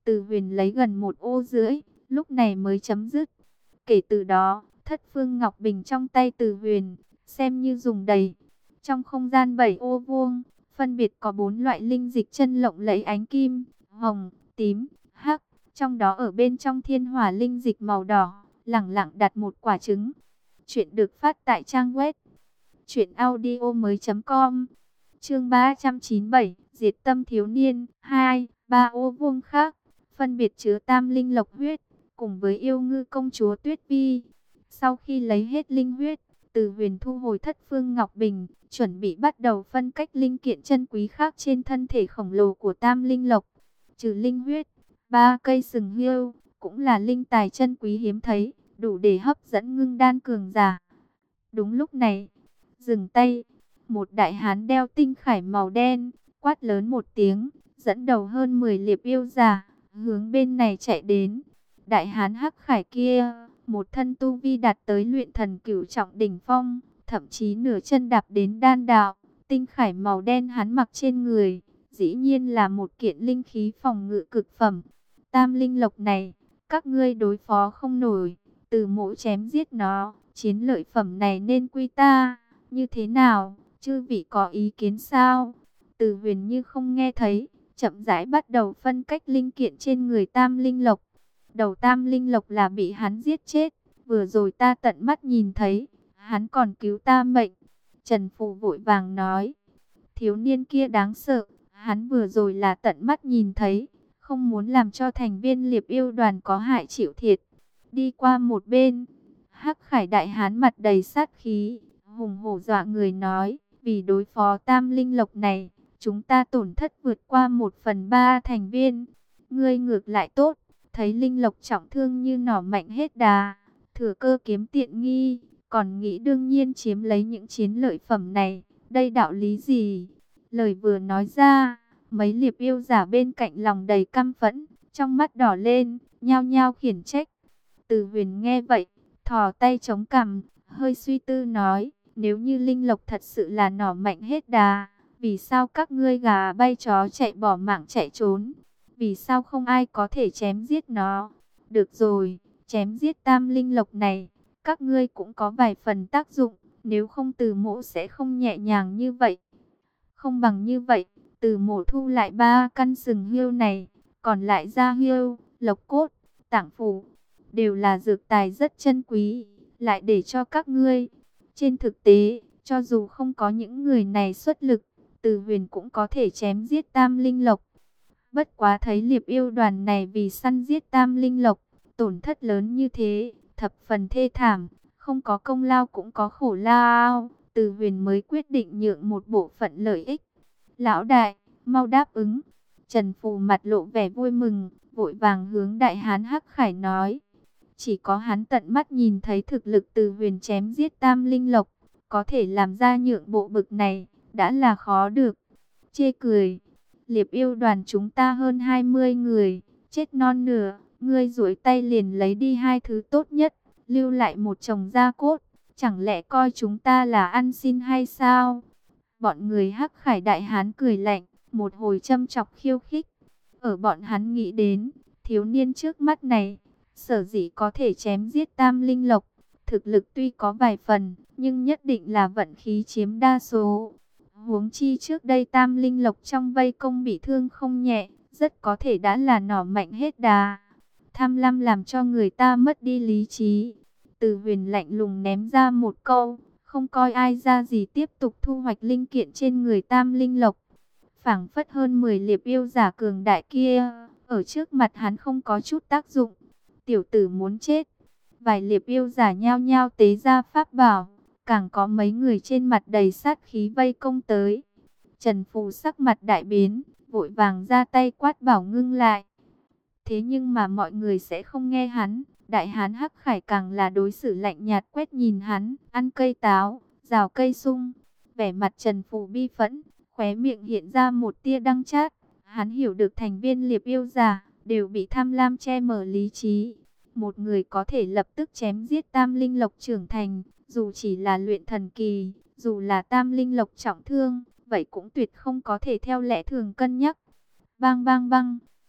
Từ Huyền lấy gần một ô rưỡi, lúc này mới chấm dứt. Kể từ đó, thất phương ngọc bình trong tay Từ Huyền, xem như dùng đầy. Trong không gian bảy ô vuông, phân biệt có bốn loại linh dịch chân lộng lẫy ánh kim, hồng, tím, hắc. Trong đó ở bên trong thiên hỏa linh dịch màu đỏ, lẳng lặng đặt một quả trứng. Chuyện được phát tại trang web truyện audio mới.com. Chương ba trăm chín mươi bảy, Diệt tâm thiếu niên. Hai, ba ô vuông khác, phân biệt chứa tam linh lộc huyết, cùng với yêu ngư công chúa Tuyết Vi. Sau khi lấy hết linh huyết, Từ Huyền thu hồi thất phương ngọc bình, chuẩn bị bắt đầu phân cách linh kiện chân quý khác trên thân thể khổng lồ của tam linh lộc. Trừ linh huyết, ba cây sừng hươu cũng là linh tài chân quý hiếm thấy, đủ để hấp dẫn ngưng đan cường giả. Đúng lúc này, dừng tay, một đại hán đeo tinh khải màu đen, quát lớn một tiếng, dẫn đầu hơn mười liệp yêu giả, hướng bên này chạy đến. Đại hán hắc khải kia, một thân tu vi đạt tới luyện thần cửu trọng đỉnh phong, thậm chí nửa chân đạp đến đan đạo. Tinh khải màu đen hắn mặc trên người, dĩ nhiên là một kiện linh khí phòng ngự cực phẩm. Tam linh lộc này, các ngươi đối phó không nổi, Từ mỗ chém giết nó, chiến lợi phẩm này nên quy ta, như thế nào, chư vị có ý kiến sao? Từ Huyền như không nghe thấy, chậm rãi bắt đầu phân cách linh kiện trên người tam linh lộc. Đầu tam linh lộc là bị hắn giết chết, vừa rồi ta tận mắt nhìn thấy, hắn còn cứu ta mệnh. Trần Phù vội vàng nói, thiếu niên kia đáng sợ, hắn vừa rồi là tận mắt nhìn thấy, không muốn làm cho thành viên liệp yêu đoàn có hại chịu thiệt. Đi qua một bên, hắc khải đại hán mặt đầy sát khí, hùng hổ dọa người nói, vì đối phó tam linh lộc này, chúng ta tổn thất vượt qua một phần ba thành viên. Ngươi ngược lại tốt, thấy linh lộc trọng thương như nỏ mạnh hết đà, thừa cơ kiếm tiện nghi, còn nghĩ đương nhiên chiếm lấy những chiến lợi phẩm này, đây đạo lý gì? Lời vừa nói ra, mấy liệp yêu giả bên cạnh lòng đầy căm phẫn, trong mắt đỏ lên, nhao nhao khiển trách. Từ Huyền nghe vậy, thò tay chống cằm, hơi suy tư nói, nếu như linh lộc thật sự là nỏ mạnh hết đà, vì sao các ngươi gà bay chó chạy bỏ mạng chạy trốn? Vì sao không ai có thể chém giết nó? Được rồi, chém giết tam linh lộc này, các ngươi cũng có vài phần tác dụng, nếu không Từ mỗ sẽ không nhẹ nhàng như vậy. Không bằng như vậy, Từ mỗ thu lại ba căn sừng hươu này, còn lại da hươu, lộc cốt, tạng phủ, đều là dược tài rất chân quý, lại để cho các ngươi. Trên thực tế, cho dù không có những người này xuất lực, Từ Huyền cũng có thể chém giết tam linh lộc. Bất quá thấy liệp yêu đoàn này vì săn giết tam linh lộc, tổn thất lớn như thế, thập phần thê thảm, không có công lao cũng có khổ lao, Từ Huyền mới quyết định nhượng một bộ phận lợi ích. Lão đại, mau đáp ứng. Trần Phù mặt lộ vẻ vui mừng, vội vàng hướng đại hán hắc khải nói. Chỉ có hắn tận mắt nhìn thấy thực lực Từ Huyền chém giết tam linh lộc, có thể làm ra nhượng bộ bực này, đã là khó được. Chê cười, liệp yêu đoàn chúng ta hơn hai mươi người, chết non nửa, ngươi duỗi tay liền lấy đi hai thứ tốt nhất, lưu lại một chồng da cốt, chẳng lẽ coi chúng ta là ăn xin hay sao? Bọn người hắc khải đại hán cười lạnh, một hồi châm chọc khiêu khích. Ở bọn hắn nghĩ đến, thiếu niên trước mắt này, sở dĩ có thể chém giết tam linh lộc, thực lực tuy có vài phần, nhưng nhất định là vận khí chiếm đa số. Huống chi trước đây tam linh lộc trong vây công bị thương không nhẹ, rất có thể đã là nỏ mạnh hết đà. Tham lam làm cho người ta mất đi lý trí. Từ Huyền lạnh lùng ném ra một câu, không coi ai ra gì tiếp tục thu hoạch linh kiện trên người tam linh lộc. Phảng phất hơn mười liệp yêu giả cường đại kia, ở trước mặt hắn không có chút tác dụng. Tiểu tử muốn chết. Vài liệp yêu giả nhao nhao tế ra pháp bảo, càng có mấy người trên mặt đầy sát khí vây công tới. Trần Phù sắc mặt đại biến, vội vàng ra tay quát bảo ngưng lại. Thế nhưng mà mọi người sẽ không nghe hắn. Đại hán hắc khải càng là đối xử lạnh nhạt quét nhìn hắn, ăn cây táo, rào cây sung. Vẻ mặt Trần Phù bi phẫn, khóe miệng hiện ra một tia đắng chát. Hắn hiểu được thành viên liệp yêu giả đều bị tham lam che mờ lý trí. Một người có thể lập tức chém giết tam linh lộc trưởng thành, dù chỉ là luyện thần kỳ, dù là tam linh lộc trọng thương, vậy cũng tuyệt không có thể theo lẽ thường cân nhắc. Bang bang bang,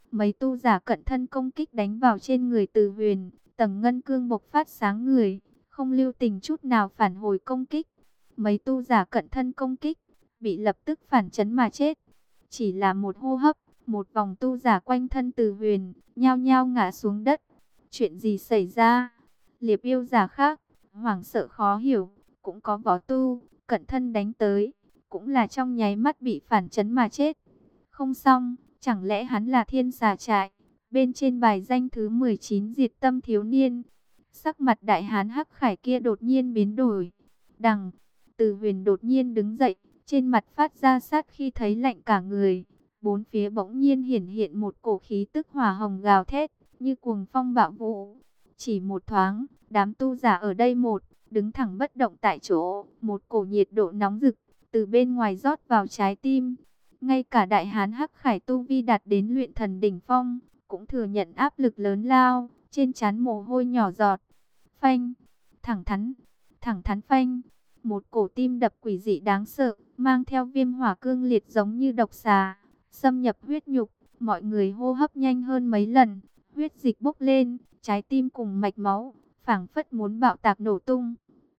Mấy tu giả cận thân công kích đánh vào trên người Từ Huyền, tầng ngân cương bộc phát sáng người, không lưu tình chút nào phản hồi công kích. Mấy tu giả cận thân công kích, bị lập tức phản chấn mà chết. Chỉ là một hô hấp, một vòng tu giả quanh thân Từ Huyền, nhao nhao ngã xuống đất. Chuyện gì xảy ra? Liệp yêu giả khác, hoảng sợ khó hiểu, cũng có võ tu, cận thân đánh tới, cũng là trong nháy mắt bị phản chấn mà chết. Không xong, chẳng lẽ hắn là thiên xà trại? Bên trên bài danh thứ mười chín diệt tâm thiếu niên, sắc mặt đại hán hắc khải kia đột nhiên biến đổi. Đằng, Từ Huyền đột nhiên đứng dậy, trên mặt phát ra sát khi thấy lạnh cả người. Bốn phía bỗng nhiên hiển hiện một cổ khí tức hỏa hồng gào thét, như cuồng phong bạo vũ. Chỉ một thoáng, đám tu giả ở đây một, đứng thẳng bất động tại chỗ, một cổ nhiệt độ nóng rực, từ bên ngoài rót vào trái tim. Ngay cả đại hán hắc khải tu vi đạt đến luyện thần đỉnh phong, cũng thừa nhận áp lực lớn lao, trên trán mồ hôi nhỏ giọt. Phanh, thẳng thắn, thẳng thắn phanh, một cổ tim đập quỷ dị đáng sợ, mang theo viêm hỏa cương liệt giống như độc xà, xâm nhập huyết nhục, mọi người hô hấp nhanh hơn mấy lần, huyết dịch bốc lên, trái tim cùng mạch máu, phảng phất muốn bạo tạc nổ tung.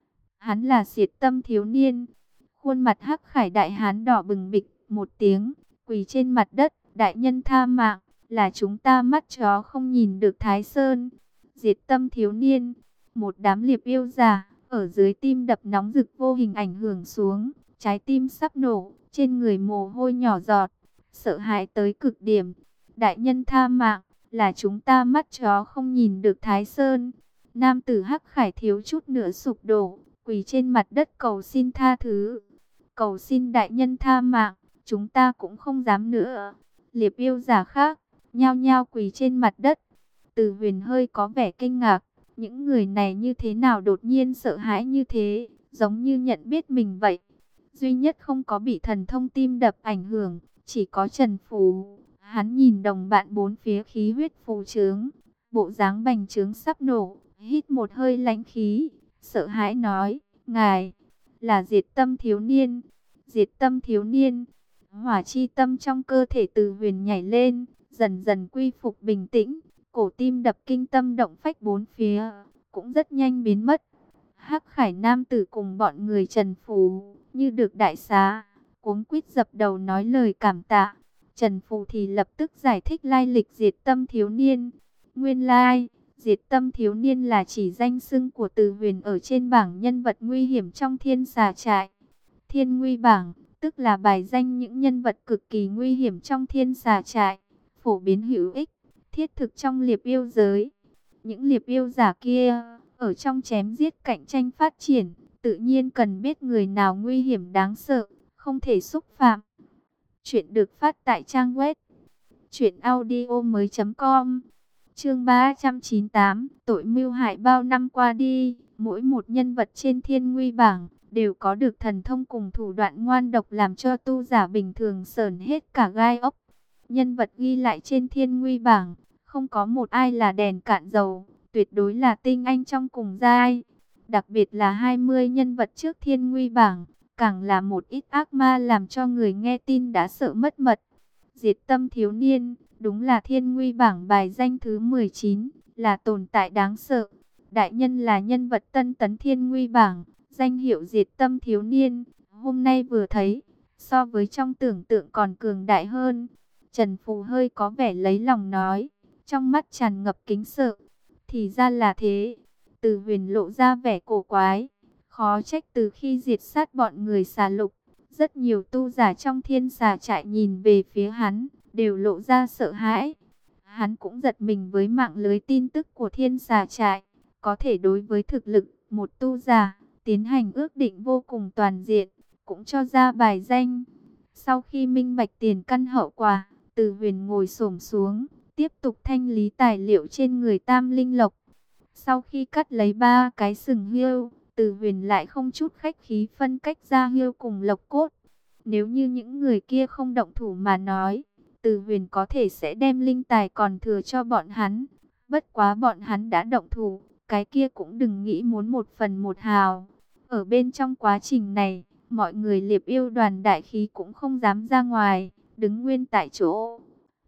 Hắn là Diệt Tâm thiếu niên, khuôn mặt hắc khải đại hán đỏ bừng bịch, một tiếng, quỳ trên mặt đất, đại nhân tha mạng, là chúng ta mắt chó không nhìn được Thái Sơn. Diệt Tâm thiếu niên, một đám liệp yêu giả, ở dưới tim đập nóng rực vô hình ảnh hưởng xuống, trái tim sắp nổ, trên người mồ hôi nhỏ giọt, sợ hãi tới cực điểm. Đại nhân tha mạng, là chúng ta mắt chó không nhìn được Thái Sơn. Nam tử hắc khải thiếu chút nữa sụp đổ, quỳ trên mặt đất cầu xin tha thứ. Cầu xin đại nhân tha mạng, chúng ta cũng không dám nữa. Liệp yêu giả khác, nhao nhao quỳ trên mặt đất. Từ Huyền hơi có vẻ kinh ngạc, những người này như thế nào đột nhiên sợ hãi như thế, giống như nhận biết mình vậy. Duy nhất không có bị thần thông tim đập ảnh hưởng, chỉ có Trần Phú. Hắn nhìn đồng bạn bốn phía khí huyết phù trướng, bộ dáng bành trướng sắp nổ, hít một hơi lãnh khí, sợ hãi nói, ngài là Diệt Tâm thiếu niên. Diệt Tâm thiếu niên, hỏa chi tâm trong cơ thể Từ Huyền nhảy lên, dần dần quy phục bình tĩnh, cổ tim đập kinh tâm động phách bốn phía, cũng rất nhanh biến mất. Hắc khải nam tử cùng bọn người Trần Phú, như được đại xá, cuống quýt dập đầu nói lời cảm tạ. Trần Phù thì lập tức giải thích lai lịch Diệt Tâm thiếu niên. Nguyên lai, Diệt Tâm thiếu niên là chỉ danh xưng của Từ Huyền ở trên bảng nhân vật nguy hiểm trong thiên xà trại. Thiên nguy bảng, tức là bài danh những nhân vật cực kỳ nguy hiểm trong thiên xà trại, phổ biến hữu ích, thiết thực trong liệp yêu giới. Những liệp yêu giả kia, ở trong chém giết cạnh tranh phát triển, tự nhiên cần biết người nào nguy hiểm đáng sợ, không thể xúc phạm. Chuyện được phát tại trang web truyện audio mới chấm com. Chương ba trăm chín mươi tám, tội mưu hại bao năm qua đi, mỗi một nhân vật trên thiên nguy bảng đều có được thần thông cùng thủ đoạn ngoan độc làm cho tu giả bình thường sởn hết cả gai ốc. Nhân vật ghi lại trên thiên nguy bảng, không có một ai là đèn cạn dầu, tuyệt đối là tinh anh trong cùng giai. Đặc biệt là hai mươi nhân vật trước thiên nguy bảng, càng là một ít ác ma làm cho người nghe tin đã sợ mất mật. Diệt Tâm thiếu niên, đúng là thiên nguy bảng bài danh thứ mười chín, là tồn tại đáng sợ. Đại nhân là nhân vật tân tấn thiên nguy bảng, danh hiệu Diệt Tâm thiếu niên, hôm nay vừa thấy, so với trong tưởng tượng còn cường đại hơn. Trần Phù hơi có vẻ lấy lòng nói, trong mắt tràn ngập kính sợ. Thì ra là thế. Từ Huyền lộ ra vẻ cổ quái, khó trách từ khi diệt sát bọn người xà lục, rất nhiều tu giả trong thiên xà trại nhìn về phía hắn, đều lộ ra sợ hãi. Hắn cũng giật mình với mạng lưới tin tức của thiên xà trại, có thể đối với thực lực một tu giả tiến hành ước định vô cùng toàn diện, cũng cho ra bài danh. Sau khi minh bạch tiền căn hậu quả, Từ Huyền ngồi xổm xuống, tiếp tục thanh lý tài liệu trên người Tam Linh Lộc. Sau khi cắt lấy ba cái sừng hươu, Từ Huyền lại không chút khách khí phân cách ra hươu cùng lộc cốt. Nếu như những người kia không động thủ mà nói, Từ Huyền có thể sẽ đem linh tài còn thừa cho bọn hắn. Bất quá bọn hắn đã động thủ, cái kia cũng đừng nghĩ muốn một phần một hào. Ở bên trong quá trình này, mọi người liệp yêu đoàn đại khí cũng không dám ra ngoài, đứng nguyên tại chỗ.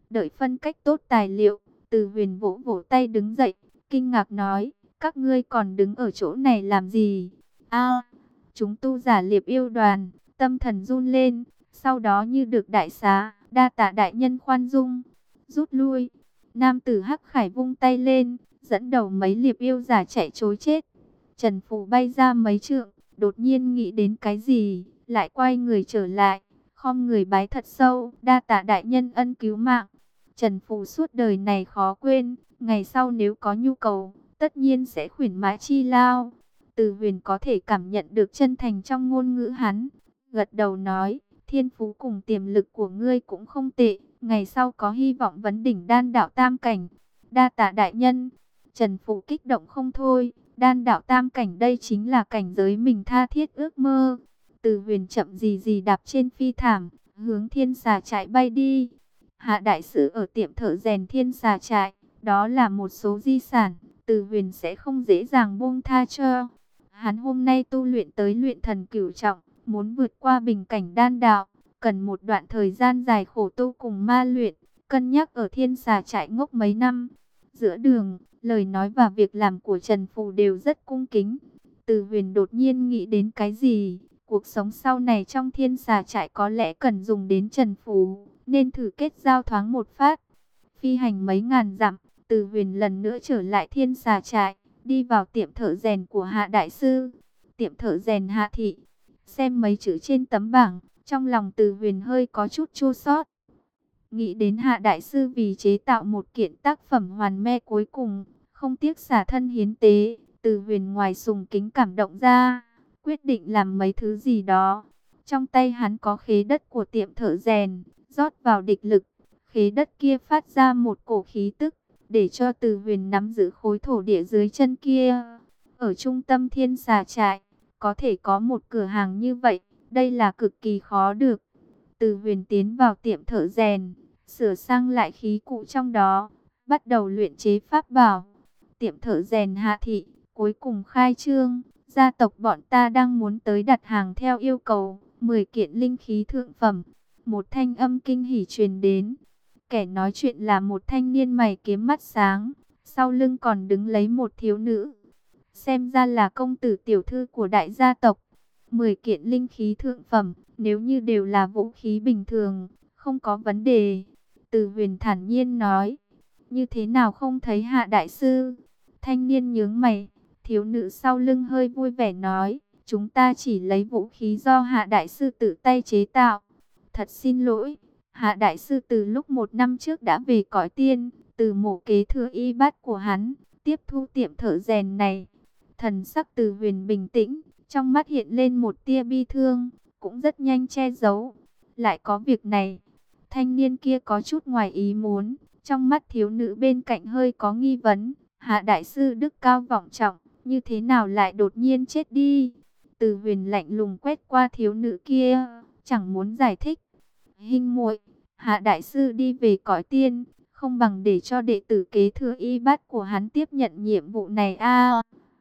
Đợi phân cách tốt tài liệu, Từ Huyền vỗ vỗ tay đứng dậy, kinh ngạc nói, các ngươi còn đứng ở chỗ này làm gì? A, chúng tu giả Liệp Yêu đoàn, tâm thần run lên, sau đó như được đại xá, đa tạ đại nhân khoan dung, rút lui. Nam tử Hắc Khải vung tay lên, dẫn đầu mấy Liệp Yêu giả chạy trối chết. Trần Phù bay ra mấy trượng, đột nhiên nghĩ đến cái gì, lại quay người trở lại, khom người bái thật sâu, đa tạ đại nhân ân cứu mạng. Trần Phù suốt đời này khó quên, ngày sau nếu có nhu cầu, tất nhiên sẽ khuyển mã chi lao. Từ Huyền có thể cảm nhận được chân thành trong ngôn ngữ hắn, gật đầu nói, thiên phú cùng tiềm lực của ngươi cũng không tệ, ngày sau có hy vọng vấn đỉnh đan đạo tam cảnh. Đa tạ đại nhân. Trần Phù kích động không thôi, đan đạo tam cảnh đây chính là cảnh giới mình tha thiết ước mơ. Từ Huyền chậm gì gì đạp trên phi thảm, hướng Thiên Xà Trại bay đi. Hạ đại sư ở tiệm thợ rèn Thiên Xà Trại, đó là một số di sản, Từ Huyền sẽ không dễ dàng buông tha cho. Hắn hôm nay tu luyện tới luyện thần cửu trọng, muốn vượt qua bình cảnh đan đạo, cần một đoạn thời gian dài khổ tu cùng ma luyện, cân nhắc ở Thiên Xà Trại ngốc mấy năm. Giữa đường, lời nói và việc làm của Trần Phù đều rất cung kính. Từ Huyền đột nhiên nghĩ đến cái gì, cuộc sống sau này trong Thiên Xà Trại có lẽ cần dùng đến Trần Phù, nên thử kết giao thoáng một phát. Phi hành mấy ngàn dặm, Từ Huyền lần nữa trở lại Thiên Xà Trại, đi vào tiệm thợ rèn của Hạ đại sư. Tiệm thợ rèn Hạ thị. Xem mấy chữ trên tấm bảng, trong lòng Từ Huyền hơi có chút chua xót. Nghĩ đến Hạ đại sư vì chế tạo một kiện tác phẩm hoàn me cuối cùng, không tiếc xả thân hiến tế, Từ Huyền ngoài sùng kính cảm động ra, quyết định làm mấy thứ gì đó. Trong tay hắn có khế đất của tiệm thợ rèn, rót vào địch lực, khế đất kia phát ra một cổ khí tức, để cho Từ Huyền nắm giữ khối thổ địa dưới chân kia. Ở trung tâm Thiên Xà Trại, có thể có một cửa hàng như vậy, đây là cực kỳ khó được. Từ Huyền tiến vào tiệm thợ rèn, sửa sang lại khí cụ trong đó, bắt đầu luyện chế pháp bảo. Tiệm thợ rèn Hạ thị cuối cùng khai trương, gia tộc bọn ta đang muốn tới đặt hàng theo yêu cầu, mười kiện linh khí thượng phẩm. Một thanh âm kinh hỉ truyền đến. Kẻ nói chuyện là một thanh niên mày kiếm mắt sáng, sau lưng còn đứng lấy một thiếu nữ. Xem ra là công tử tiểu thư của đại gia tộc. mười kiện linh khí thượng phẩm, nếu như đều là vũ khí bình thường, không có vấn đề. Từ Huyền thản nhiên nói, như thế nào không thấy Hạ đại sư? Thanh niên nhướng mày, thiếu nữ sau lưng hơi vui vẻ nói, chúng ta chỉ lấy vũ khí do Hạ đại sư tự tay chế tạo. Thật xin lỗi, Hạ đại sư từ lúc một năm trước đã về cõi tiên, từ mộ kế thừa y bát của hắn, tiếp thu tiệm thợ rèn này. Thần sắc Từ Huyền bình tĩnh, trong mắt hiện lên một tia bi thương, cũng rất nhanh che giấu. Lại có việc này, thanh niên kia có chút ngoài ý muốn, trong mắt thiếu nữ bên cạnh hơi có nghi vấn. Hạ đại sư đức cao vọng trọng, như thế nào lại đột nhiên chết đi? Từ Huyền lạnh lùng quét qua thiếu nữ kia, chẳng muốn giải thích. Hinh muội, Hạ đại sư đi về cõi tiên, không bằng để cho đệ tử kế thừa y bát của hắn tiếp nhận nhiệm vụ này a.